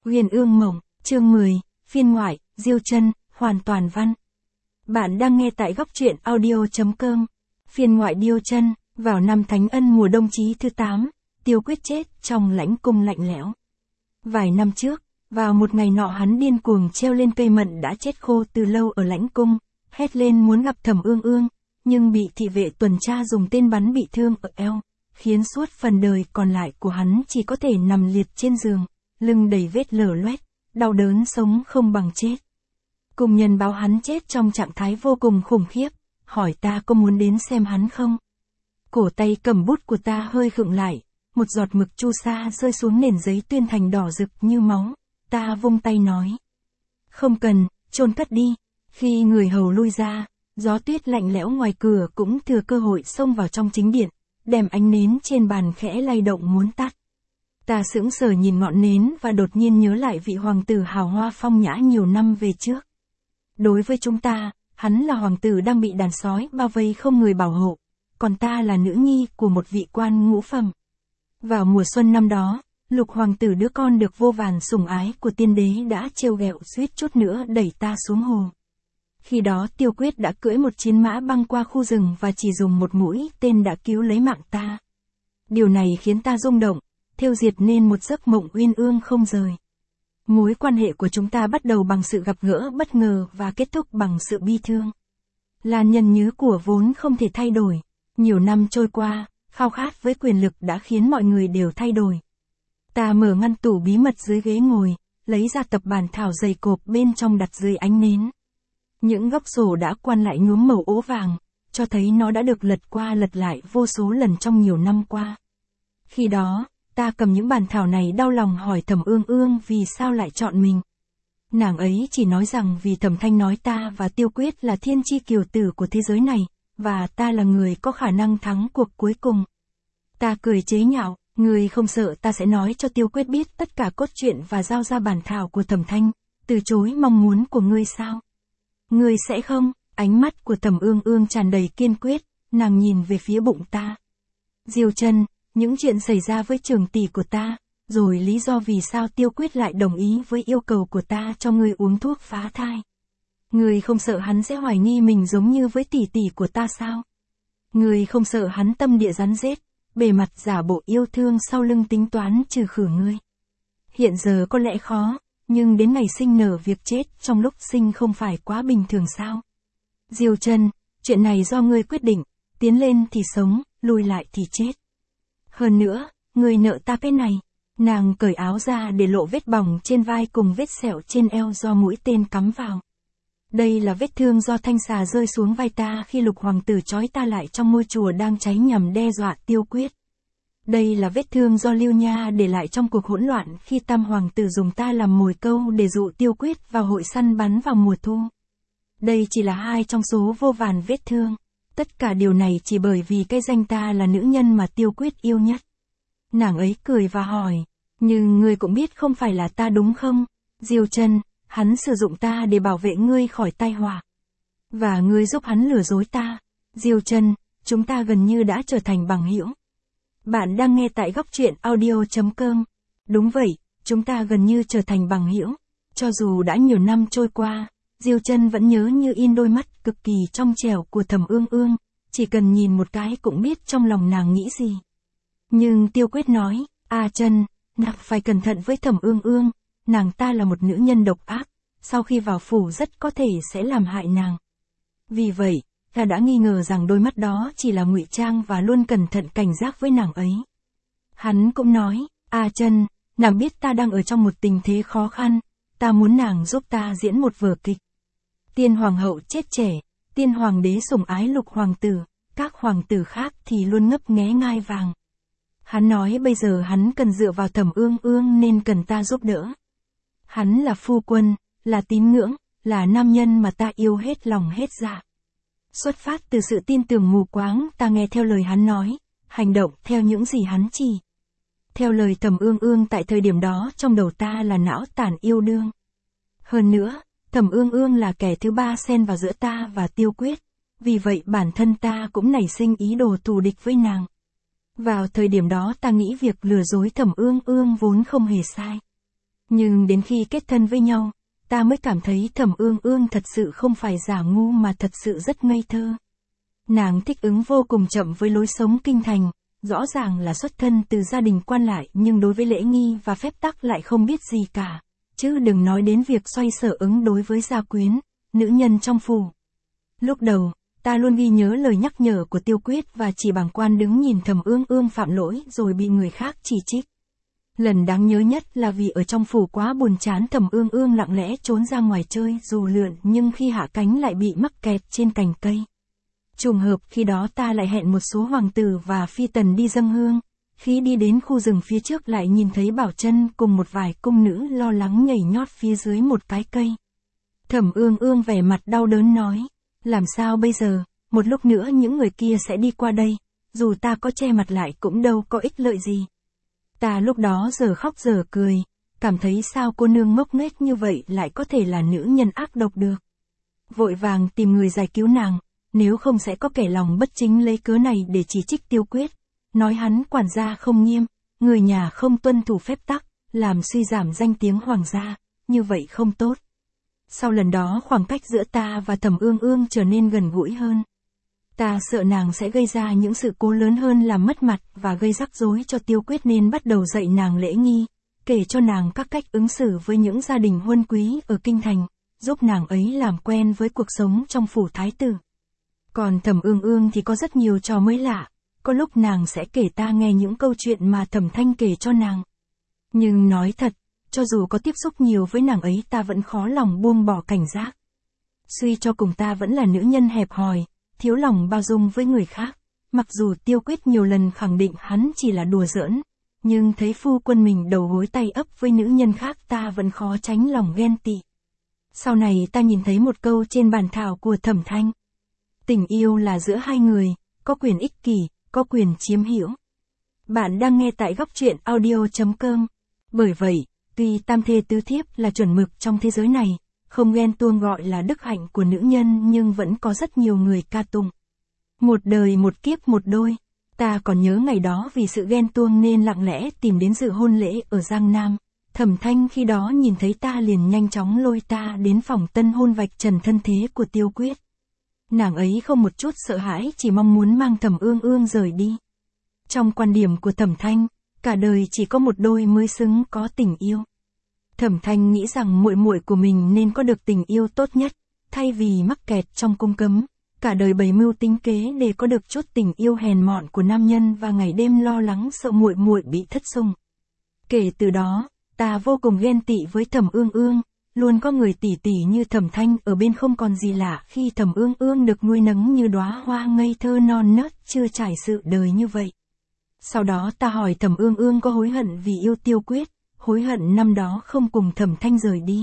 Huyền Ương Mộng, chương 10, phiên ngoại, Diêu Chân, hoàn toàn văn. Bạn đang nghe tại góc truyện audio.com. Phiên ngoại Diêu Chân, vào năm Thánh Ân mùa đông chí thứ 8, Tiêu Quyết chết trong lãnh cung lạnh lẽo. Vài năm trước, vào một ngày nọ hắn điên cuồng treo lên cây mận đã chết khô từ lâu ở lãnh cung, hét lên muốn gặp Thẩm Ương Ương, nhưng bị thị vệ tuần tra dùng tên bắn bị thương ở eo, khiến suốt phần đời còn lại của hắn chỉ có thể nằm liệt trên giường, lưng đầy vết lở loét, đau đớn sống không bằng chết. Cùng nhân báo hắn chết trong trạng thái vô cùng khủng khiếp, hỏi ta có muốn đến xem hắn không. Cổ tay cầm bút của ta hơi khựng lại, một giọt mực chu sa rơi xuống nền giấy tuyên thành đỏ rực như máu, ta vung tay nói. Không cần, chôn cất đi. Khi người hầu lui ra, gió tuyết lạnh lẽo ngoài cửa cũng thừa cơ hội xông vào trong chính điện, đem ánh nến trên bàn khẽ lay động muốn tắt. Ta sững sờ nhìn ngọn nến và đột nhiên nhớ lại vị hoàng tử hào hoa phong nhã nhiều năm về trước. Đối với chúng ta, hắn là hoàng tử đang bị đàn sói bao vây không người bảo hộ, còn ta là nữ nhi của một vị quan ngũ phẩm. Vào mùa xuân năm đó, Lục hoàng tử đứa con được vô vàn sủng ái của tiên đế đã trêu ghẹo suýt chút nữa đẩy ta xuống hồ. Khi đó Tiêu Quyết đã cưỡi một chiến mã băng qua khu rừng và chỉ dùng một mũi tên đã cứu lấy mạng ta. Điều này khiến ta rung động, thêu diệt nên một giấc mộng uyên ương không rời. Mối quan hệ của chúng ta bắt đầu bằng sự gặp gỡ bất ngờ và kết thúc bằng sự bi thương. Là nhân nhứ của vốn không thể thay đổi. Nhiều năm trôi qua, khao khát với quyền lực đã khiến mọi người đều thay đổi. Ta mở ngăn tủ bí mật dưới ghế ngồi, lấy ra tập bản thảo dày cộp bên trong đặt dưới ánh nến. Những góc sổ đã quan lại nhuốm màu ố vàng, cho thấy nó đã được lật qua lật lại vô số lần trong nhiều năm qua. Khi đó, ta cầm những bản thảo này đau lòng hỏi Thẩm Ương Ương vì sao lại chọn mình. Nàng ấy chỉ nói rằng vì Thẩm Thanh nói ta và Tiêu Quyết là thiên chi kiều tử của thế giới này, và ta là người có khả năng thắng cuộc cuối cùng. Ta cười chế nhạo, người không sợ ta sẽ nói cho Tiêu Quyết biết tất cả cốt truyện và giao ra bản thảo của Thẩm Thanh, từ chối mong muốn của ngươi sao? Ngươi sẽ không? Ánh mắt của Thẩm Ương Ương tràn đầy kiên quyết, nàng nhìn về phía bụng ta. Diêu Chân, những chuyện xảy ra với trường tỷ của ta, rồi lý do vì sao Tiêu Quyết lại đồng ý với yêu cầu của ta cho ngươi uống thuốc phá thai. Ngươi không sợ hắn sẽ hoài nghi mình giống như với tỷ tỷ của ta sao? Ngươi không sợ hắn tâm địa rắn rết, bề mặt giả bộ yêu thương sau lưng tính toán trừ khử ngươi. Hiện giờ có lẽ khó, nhưng đến ngày sinh nở việc chết trong lúc sinh không phải quá bình thường sao? Diêu Chân, chuyện này do ngươi quyết định, tiến lên thì sống, lùi lại thì chết. Hơn nữa, ngươi nợ ta cái này. Nàng cởi áo ra để lộ vết bỏng trên vai cùng vết sẹo trên eo do mũi tên cắm vào. Đây là vết thương do thanh xà rơi xuống vai ta khi Lục hoàng tử trói ta lại trong ngôi chùa đang cháy nhằm đe dọa Tiêu Quyết. Đây là vết thương do Lưu Nha để lại trong cuộc hỗn loạn khi Tam hoàng tử dùng ta làm mồi câu để dụ Tiêu Quyết vào hội săn bắn vào mùa thu. Đây chỉ là hai trong số vô vàn vết thương. Tất cả điều này chỉ bởi vì cái danh ta là nữ nhân mà Tiêu Quyết yêu nhất. Nàng ấy cười và hỏi, nhưng ngươi cũng biết không phải là ta đúng không? Diêu Chân, hắn sử dụng ta để bảo vệ ngươi khỏi tai họa. Và ngươi giúp hắn lừa dối ta. Diêu Chân, chúng ta gần như đã trở thành bằng hữu. Bạn đang nghe tại góc truyện audio.com. Đúng vậy, chúng ta gần như trở thành bằng hữu. Cho dù đã nhiều năm trôi qua, Diêu Chân vẫn nhớ như in đôi mắt cực kỳ trong trẻo của Thẩm Ương Ương, chỉ cần nhìn một cái cũng biết trong lòng nàng nghĩ gì. Nhưng Tiêu Quyết nói, Chân, nàng phải cẩn thận với Thẩm Ương Ương, nàng ta là một nữ nhân độc ác, sau khi vào phủ rất có thể sẽ làm hại nàng. Vì vậy, ta đã nghi ngờ rằng đôi mắt đó chỉ là ngụy trang và luôn cẩn thận cảnh giác với nàng ấy. Hắn cũng nói, Chân, nàng biết ta đang ở trong một tình thế khó khăn, ta muốn nàng giúp ta diễn một vở kịch. Tiên hoàng hậu chết trẻ, tiên hoàng đế sủng ái Lục hoàng tử, các hoàng tử khác thì luôn ngấp nghé ngai vàng. Hắn nói bây giờ hắn cần dựa vào Thẩm Ương Ương nên cần ta giúp đỡ. Hắn là phu quân, là tín ngưỡng, là nam nhân mà ta yêu hết lòng hết dạ. Xuất phát từ sự tin tưởng mù quáng, ta nghe theo lời hắn nói, hành động theo những gì hắn chỉ. Theo lời Thẩm Ương Ương tại thời điểm đó trong đầu ta là não tàn yêu đương. Hơn nữa, Thẩm Ương Ương là kẻ thứ ba xen vào giữa ta và Tiêu Quyết, vì vậy bản thân ta cũng nảy sinh ý đồ thù địch với nàng. Vào thời điểm đó ta nghĩ việc lừa dối Thẩm Ương Ương vốn không hề sai. Nhưng đến khi kết thân với nhau, ta mới cảm thấy Thẩm Ương Ương thật sự không phải giả ngu mà thật sự rất ngây thơ. Nàng thích ứng vô cùng chậm với lối sống kinh thành, rõ ràng là xuất thân từ gia đình quan lại nhưng đối với lễ nghi và phép tắc lại không biết gì cả, chứ đừng nói đến việc xoay sở ứng đối với gia quyến, nữ nhân trong phủ. Lúc đầu, ta luôn ghi nhớ lời nhắc nhở của Tiêu Quyết và chỉ bàng quan đứng nhìn Thẩm Ương Ương phạm lỗi rồi bị người khác chỉ trích. Lần đáng nhớ nhất là vì ở trong phủ quá buồn chán, Thẩm Ương Ương lặng lẽ trốn ra ngoài chơi dù lượn nhưng khi hạ cánh lại bị mắc kẹt trên cành cây. Trùng hợp khi đó ta lại hẹn một số hoàng tử và phi tần đi dâng hương, khi đi đến khu rừng phía trước lại nhìn thấy Bảo Chân cùng một vài cung nữ lo lắng nhảy nhót phía dưới một cái cây. Thẩm Ương Ương vẻ mặt đau đớn nói, làm sao bây giờ, một lúc nữa những người kia sẽ đi qua đây, dù ta có che mặt lại cũng đâu có ích lợi gì. Ta lúc đó giờ khóc giờ cười, cảm thấy sao cô nương ngốc nghếch như vậy lại có thể là nữ nhân ác độc được. Vội vàng tìm người giải cứu nàng, nếu không sẽ có kẻ lòng bất chính lấy cớ này để chỉ trích Tiêu Quyết, nói hắn quản gia không nghiêm, người nhà không tuân thủ phép tắc, làm suy giảm danh tiếng hoàng gia, như vậy không tốt. Sau lần đó khoảng cách giữa ta và Thẩm Ương Ương trở nên gần gũi hơn. Ta sợ nàng sẽ gây ra những sự cố lớn hơn làm mất mặt và gây rắc rối cho Tiêu Quyết nên bắt đầu dạy nàng lễ nghi, kể cho nàng các cách ứng xử với những gia đình huân quý ở kinh thành, giúp nàng ấy làm quen với cuộc sống trong phủ thái tử. Còn Thẩm Ương Ương thì có rất nhiều trò mới lạ, có lúc nàng sẽ kể ta nghe những câu chuyện mà Thẩm Thanh kể cho nàng. Nhưng nói thật, cho dù có tiếp xúc nhiều với nàng ấy ta vẫn khó lòng buông bỏ cảnh giác. Suy cho cùng ta vẫn là nữ nhân hẹp hòi, thiếu lòng bao dung với người khác, mặc dù Tiêu Quyết nhiều lần khẳng định hắn chỉ là đùa giỡn, nhưng thấy phu quân mình đầu gối tay ấp với nữ nhân khác ta vẫn khó tránh lòng ghen tị. Sau này ta nhìn thấy một câu trên bản thảo của Thẩm Thanh. Tình yêu là giữa hai người, có quyền ích kỷ, có quyền chiếm hữu. Bạn đang nghe tại góc truyện audio.com. Bởi vậy, tuy tam thê tứ thiếp là chuẩn mực trong thế giới này, không ghen tuông gọi là đức hạnh của nữ nhân nhưng vẫn có rất nhiều người ca tụng. Một đời một kiếp một đôi, ta còn nhớ ngày đó vì sự ghen tuông nên lặng lẽ tìm đến dự hôn lễ ở Giang Nam. Thẩm Thanh khi đó nhìn thấy ta liền nhanh chóng lôi ta đến phòng tân hôn vạch trần thân thế của Tiêu Quyết. Nàng ấy không một chút sợ hãi, chỉ mong muốn mang Thẩm Ương Ương rời đi. Trong quan điểm của Thẩm Thanh, cả đời chỉ có một đôi mới xứng có tình yêu. Thẩm Thanh nghĩ rằng muội muội của mình nên có được tình yêu tốt nhất, thay vì mắc kẹt trong cung cấm, cả đời bày mưu tính kế để có được chút tình yêu hèn mọn của nam nhân và ngày đêm lo lắng sợ muội muội bị thất sủng. Kể từ đó, ta vô cùng ghen tị với Thẩm Ương Ương, luôn có người tỷ tỷ như Thẩm Thanh ở bên không còn gì lạ khi Thẩm Ương Ương được nuôi nấng như đóa hoa ngây thơ non nớt chưa trải sự đời như vậy. Sau đó ta hỏi Thẩm Ương Ương có hối hận vì yêu Tiêu Quyết, hối hận năm đó không cùng Thẩm Thanh rời đi.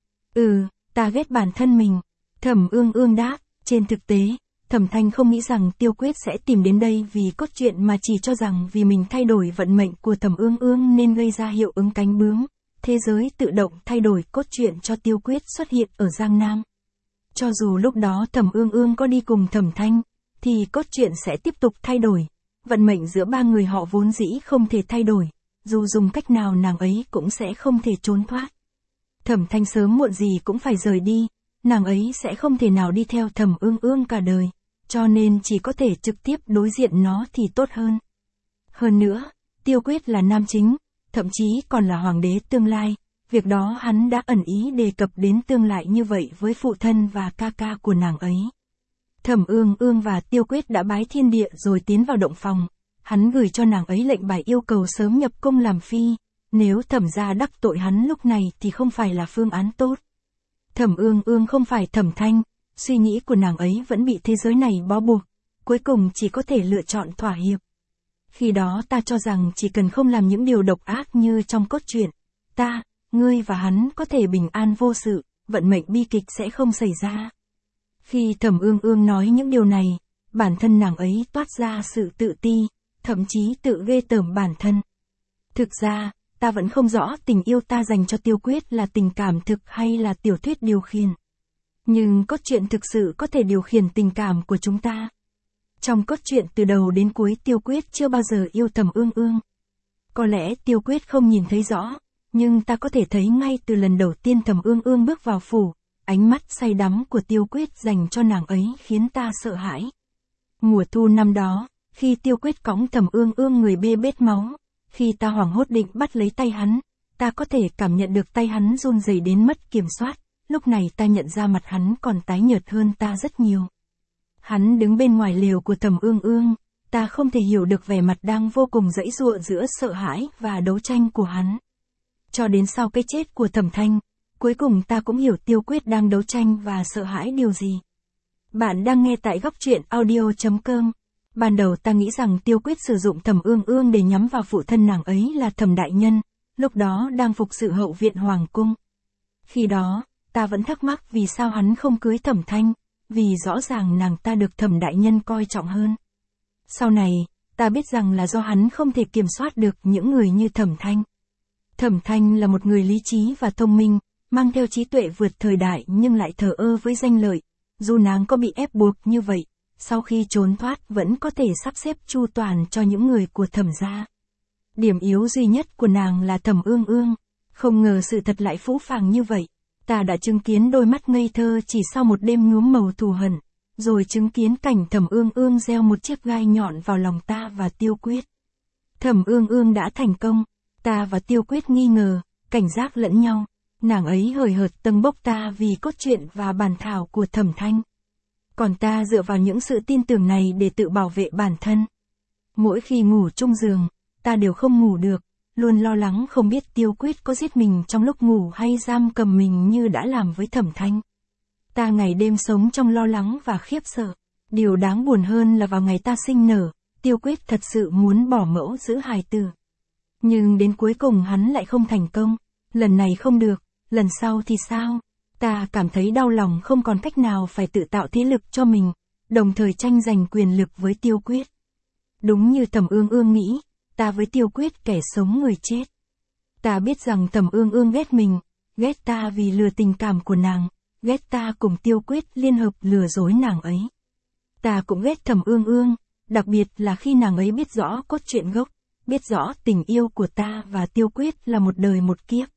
Ta ghét bản thân mình. Thẩm Ương Ương đáp, trên thực tế, Thẩm Thanh không nghĩ rằng Tiêu Quyết sẽ tìm đến đây vì cốt truyện mà chỉ cho rằng vì mình thay đổi vận mệnh của Thẩm Ương Ương nên gây ra hiệu ứng cánh bướm. Thế giới tự động thay đổi cốt truyện cho Tiêu Quyết xuất hiện ở Giang Nam. Cho dù lúc đó Thẩm Ương Ương có đi cùng Thẩm Thanh, thì cốt truyện sẽ tiếp tục thay đổi. Vận mệnh giữa ba người họ vốn dĩ không thể thay đổi, dù dùng cách nào nàng ấy cũng sẽ không thể trốn thoát. Thẩm Thanh sớm muộn gì cũng phải rời đi, nàng ấy sẽ không thể nào đi theo Thẩm Ương Ương cả đời, cho nên chỉ có thể trực tiếp đối diện nó thì tốt hơn. Hơn nữa, Tiêu Quyết là nam chính, thậm chí còn là hoàng đế tương lai, việc đó hắn đã ẩn ý đề cập đến tương lai như vậy với phụ thân và ca ca của nàng ấy. Thẩm Ương Ương và Tiêu Quyết đã bái thiên địa rồi tiến vào động phòng, hắn gửi cho nàng ấy lệnh bài yêu cầu sớm nhập cung làm phi, nếu Thẩm gia đắc tội hắn lúc này thì không phải là phương án tốt. Thẩm Ương Ương không phải Thẩm Thanh, suy nghĩ của nàng ấy vẫn bị thế giới này bó buộc, cuối cùng chỉ có thể lựa chọn thỏa hiệp. Khi đó ta cho rằng chỉ cần không làm những điều độc ác như trong cốt truyện, ta, ngươi và hắn có thể bình an vô sự, vận mệnh bi kịch sẽ không xảy ra. Khi Thẩm Ương Ương nói những điều này, bản thân nàng ấy toát ra sự tự ti, thậm chí tự ghê tởm bản thân. Thực ra, ta vẫn không rõ tình yêu ta dành cho Tiêu Quyết là tình cảm thực hay là tiểu thuyết điều khiển. Nhưng cốt truyện thực sự có thể điều khiển tình cảm của chúng ta. Trong cốt truyện từ đầu đến cuối Tiêu Quyết chưa bao giờ yêu Thẩm Ương Ương. Có lẽ Tiêu Quyết không nhìn thấy rõ, nhưng ta có thể thấy ngay từ lần đầu tiên Thẩm Ương Ương bước vào phủ, ánh mắt say đắm của Tiêu Quyết dành cho nàng ấy khiến ta sợ hãi. Mùa thu năm đó, khi Tiêu Quyết cõng Thẩm Ương Ương người bê bết máu, khi ta hoảng hốt định bắt lấy tay hắn, ta có thể cảm nhận được tay hắn run rẩy đến mất kiểm soát, lúc này ta nhận ra mặt hắn còn tái nhợt hơn ta rất nhiều. Hắn đứng bên ngoài lều của Thẩm Ương Ương, ta không thể hiểu được vẻ mặt đang vô cùng giãy giụa giữa sợ hãi và đấu tranh của hắn. Cho đến sau cái chết của Thẩm Thanh, cuối cùng ta cũng hiểu Tiêu Quyết đang đấu tranh và sợ hãi điều gì. Bạn đang nghe tại góc truyện audio.com. Ban đầu ta nghĩ rằng Tiêu Quyết sử dụng Thẩm Ương Ương để nhắm vào phụ thân nàng ấy là Thẩm Đại Nhân, lúc đó đang phục sự hậu viện Hoàng cung. Khi đó, ta vẫn thắc mắc vì sao hắn không cưới Thẩm Thanh, vì rõ ràng nàng ta được Thẩm Đại Nhân coi trọng hơn. Sau này, ta biết rằng là do hắn không thể kiểm soát được những người như Thẩm Thanh. Thẩm Thanh là một người lý trí và thông minh, mang theo trí tuệ vượt thời đại nhưng lại thờ ơ với danh lợi. Dù nàng có bị ép buộc như vậy, sau khi trốn thoát vẫn có thể sắp xếp chu toàn cho những người của Thẩm gia. Điểm yếu duy nhất của nàng là Thẩm Ương Ương. Không ngờ sự thật lại phũ phàng như vậy. Ta đã chứng kiến đôi mắt ngây thơ chỉ sau một đêm nhuốm màu thù hận, rồi chứng kiến cảnh Thẩm Ương Ương gieo một chiếc gai nhọn vào lòng ta và Tiêu Quyết. Thẩm Ương Ương đã thành công, ta và Tiêu Quyết nghi ngờ, cảnh giác lẫn nhau. Nàng ấy hời hợt tâng bốc ta vì cốt truyện và bản thảo của Thẩm Thanh. Còn ta dựa vào những sự tin tưởng này để tự bảo vệ bản thân. Mỗi khi ngủ chung giường, ta đều không ngủ được, luôn lo lắng không biết Tiêu Quyết có giết mình trong lúc ngủ hay giam cầm mình như đã làm với Thẩm Thanh. Ta ngày đêm sống trong lo lắng và khiếp sợ. Điều đáng buồn hơn là vào ngày ta sinh nở, Tiêu Quyết thật sự muốn bỏ mẫu giữ hài tử. Nhưng đến cuối cùng hắn lại không thành công. Lần này không được, lần sau thì sao? Ta cảm thấy đau lòng không còn cách nào phải tự tạo thế lực cho mình, đồng thời tranh giành quyền lực với Tiêu Quyết. Đúng như Thẩm Ương Ương nghĩ, ta với Tiêu Quyết kẻ sống người chết. Ta biết rằng Thẩm Ương Ương ghét mình, ghét ta vì lừa tình cảm của nàng, ghét ta cùng Tiêu Quyết liên hợp lừa dối nàng ấy. Ta cũng ghét Thẩm Ương Ương, đặc biệt là khi nàng ấy biết rõ cốt truyện gốc, biết rõ tình yêu của ta và Tiêu Quyết là một đời một kiếp.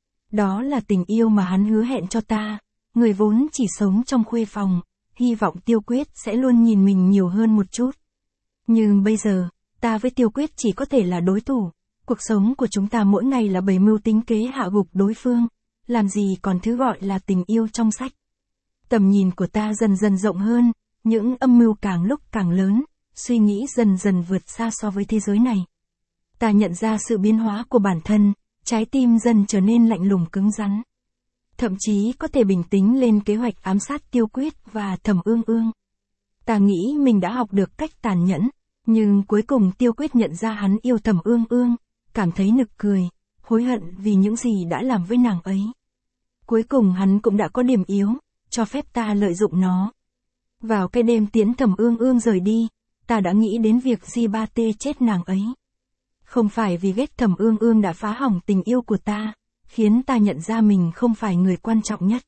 Đó là tình yêu mà hắn hứa hẹn cho ta, người vốn chỉ sống trong khuê phòng, hy vọng Tiêu Quyết sẽ luôn nhìn mình nhiều hơn một chút. Nhưng bây giờ, ta với Tiêu Quyết chỉ có thể là đối thủ, cuộc sống của chúng ta mỗi ngày là bày mưu tính kế hạ gục đối phương, làm gì còn thứ gọi là tình yêu trong sách. Tầm nhìn của ta dần dần rộng hơn, những âm mưu càng lúc càng lớn, suy nghĩ dần dần vượt xa so với thế giới này. Ta nhận ra sự biến hóa của bản thân, trái tim dần trở nên lạnh lùng cứng rắn. Thậm chí có thể bình tĩnh lên kế hoạch ám sát Tiêu Quyết và Thẩm Ương Ương. Ta nghĩ mình đã học được cách tàn nhẫn, nhưng cuối cùng Tiêu Quyết nhận ra hắn yêu Thẩm Ương Ương, cảm thấy nực cười, hối hận vì những gì đã làm với nàng ấy. Cuối cùng hắn cũng đã có điểm yếu, cho phép ta lợi dụng nó. Vào cái đêm tiễn Thẩm Ương Ương rời đi, ta đã nghĩ đến việc Di-ba-tê chết nàng ấy. Không phải vì ghét Thẩm Ương Ương đã phá hỏng tình yêu của ta, khiến ta nhận ra mình không phải người quan trọng nhất.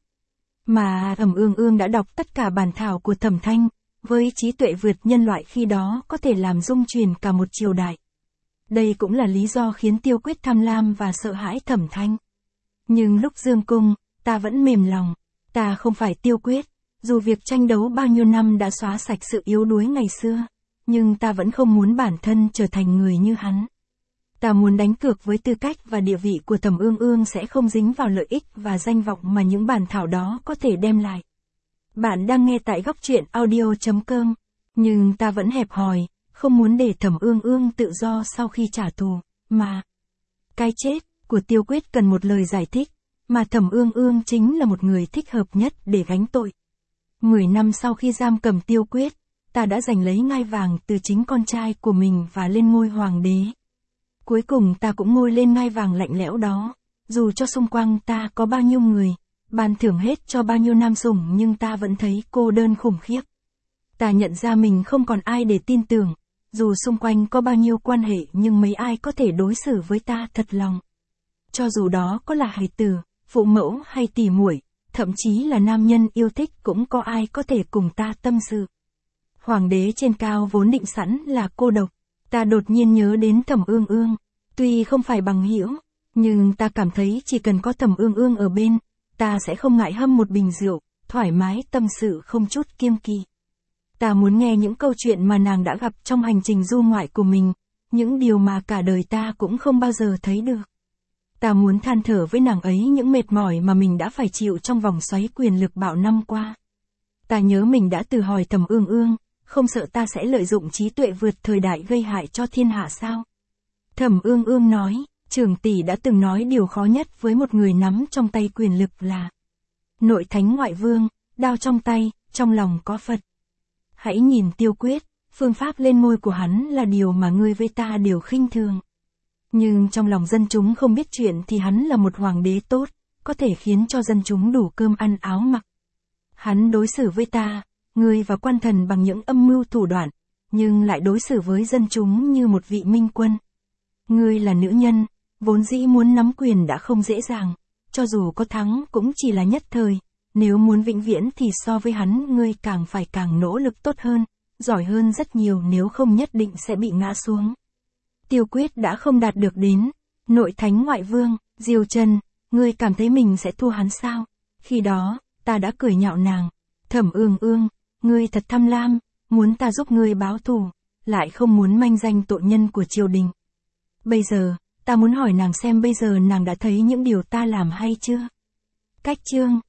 Mà Thẩm Ương Ương đã đọc tất cả bản thảo của Thẩm Thanh, với trí tuệ vượt nhân loại khi đó có thể làm rung chuyển cả một triều đại. Đây cũng là lý do khiến Tiêu Quyết tham lam và sợ hãi Thẩm Thanh. Nhưng lúc dương cung, ta vẫn mềm lòng, ta không phải Tiêu Quyết, dù việc tranh đấu bao nhiêu năm đã xóa sạch sự yếu đuối ngày xưa, nhưng ta vẫn không muốn bản thân trở thành người như hắn. Ta muốn đánh cược với tư cách và địa vị của Thẩm Ương Ương sẽ không dính vào lợi ích và danh vọng mà những bản thảo đó có thể đem lại. Bạn đang nghe tại góc truyện audio.com, nhưng ta vẫn hẹp hòi, không muốn để Thẩm Ương Ương tự do sau khi trả thù, mà cái chết của Tiêu Quyết cần một lời giải thích, mà Thẩm Ương Ương chính là một người thích hợp nhất để gánh tội. 10 năm sau khi giam cầm Tiêu Quyết, ta đã giành lấy ngai vàng từ chính con trai của mình và lên ngôi hoàng đế. Cuối cùng ta cũng ngồi lên ngai vàng lạnh lẽo đó, dù cho xung quanh ta có bao nhiêu người, ban thưởng hết cho bao nhiêu nam sủng nhưng ta vẫn thấy cô đơn khủng khiếp. Ta nhận ra mình không còn ai để tin tưởng, dù xung quanh có bao nhiêu quan hệ nhưng mấy ai có thể đối xử với ta thật lòng. Cho dù đó có là hài tử, phụ mẫu hay tỉ muội, thậm chí là nam nhân yêu thích cũng có ai có thể cùng ta tâm sự. Hoàng đế trên cao vốn định sẵn là cô độc, ta đột nhiên nhớ đến Thẩm Ương Ương, tuy không phải bằng hữu, Nhưng ta cảm thấy chỉ cần có Thẩm Ương Ương ở bên, ta sẽ không ngại hâm một bình rượu, thoải mái tâm sự không chút kiêng kỵ. Ta muốn nghe những câu chuyện mà nàng đã gặp trong hành trình du ngoại của mình, những điều mà cả đời ta cũng không bao giờ thấy được. Ta muốn than thở với nàng ấy những mệt mỏi mà mình đã phải chịu trong vòng xoáy quyền lực bạo năm qua. Ta nhớ mình đã từ hỏi Thẩm Ương Ương, không sợ ta sẽ lợi dụng trí tuệ vượt thời đại gây hại cho thiên hạ sao? Thẩm Ương Ương nói, trưởng tỷ đã từng nói điều khó nhất với một người nắm trong tay quyền lực là nội thánh ngoại vương, đao trong tay, trong lòng có Phật. Hãy nhìn Tiêu Quyết, phương pháp lên ngôi của hắn là điều mà ngươi với ta đều khinh thường. Nhưng trong lòng dân chúng không biết chuyện thì hắn là một hoàng đế tốt, có thể khiến cho dân chúng đủ cơm ăn áo mặc. Hắn đối xử với ta, ngươi và quan thần bằng những âm mưu thủ đoạn, nhưng lại đối xử với dân chúng như một vị minh quân. Ngươi là nữ nhân, vốn dĩ muốn nắm quyền đã không dễ dàng, cho dù có thắng cũng chỉ là nhất thời, nếu muốn vĩnh viễn thì so với hắn ngươi càng phải càng nỗ lực tốt hơn, giỏi hơn rất nhiều, nếu không nhất định sẽ bị ngã xuống. Tiêu Quyết đã không đạt được đến nội thánh ngoại vương, Diêu Trần, ngươi cảm thấy mình sẽ thua hắn sao? Khi đó, ta đã cười nhạo nàng, Thẩm Ương Ương, ngươi thật tham lam, muốn ta giúp ngươi báo thù, lại không muốn manh danh tội nhân của triều đình. Bây giờ, ta muốn hỏi nàng xem bây giờ nàng đã thấy những điều ta làm hay chưa? Cách chương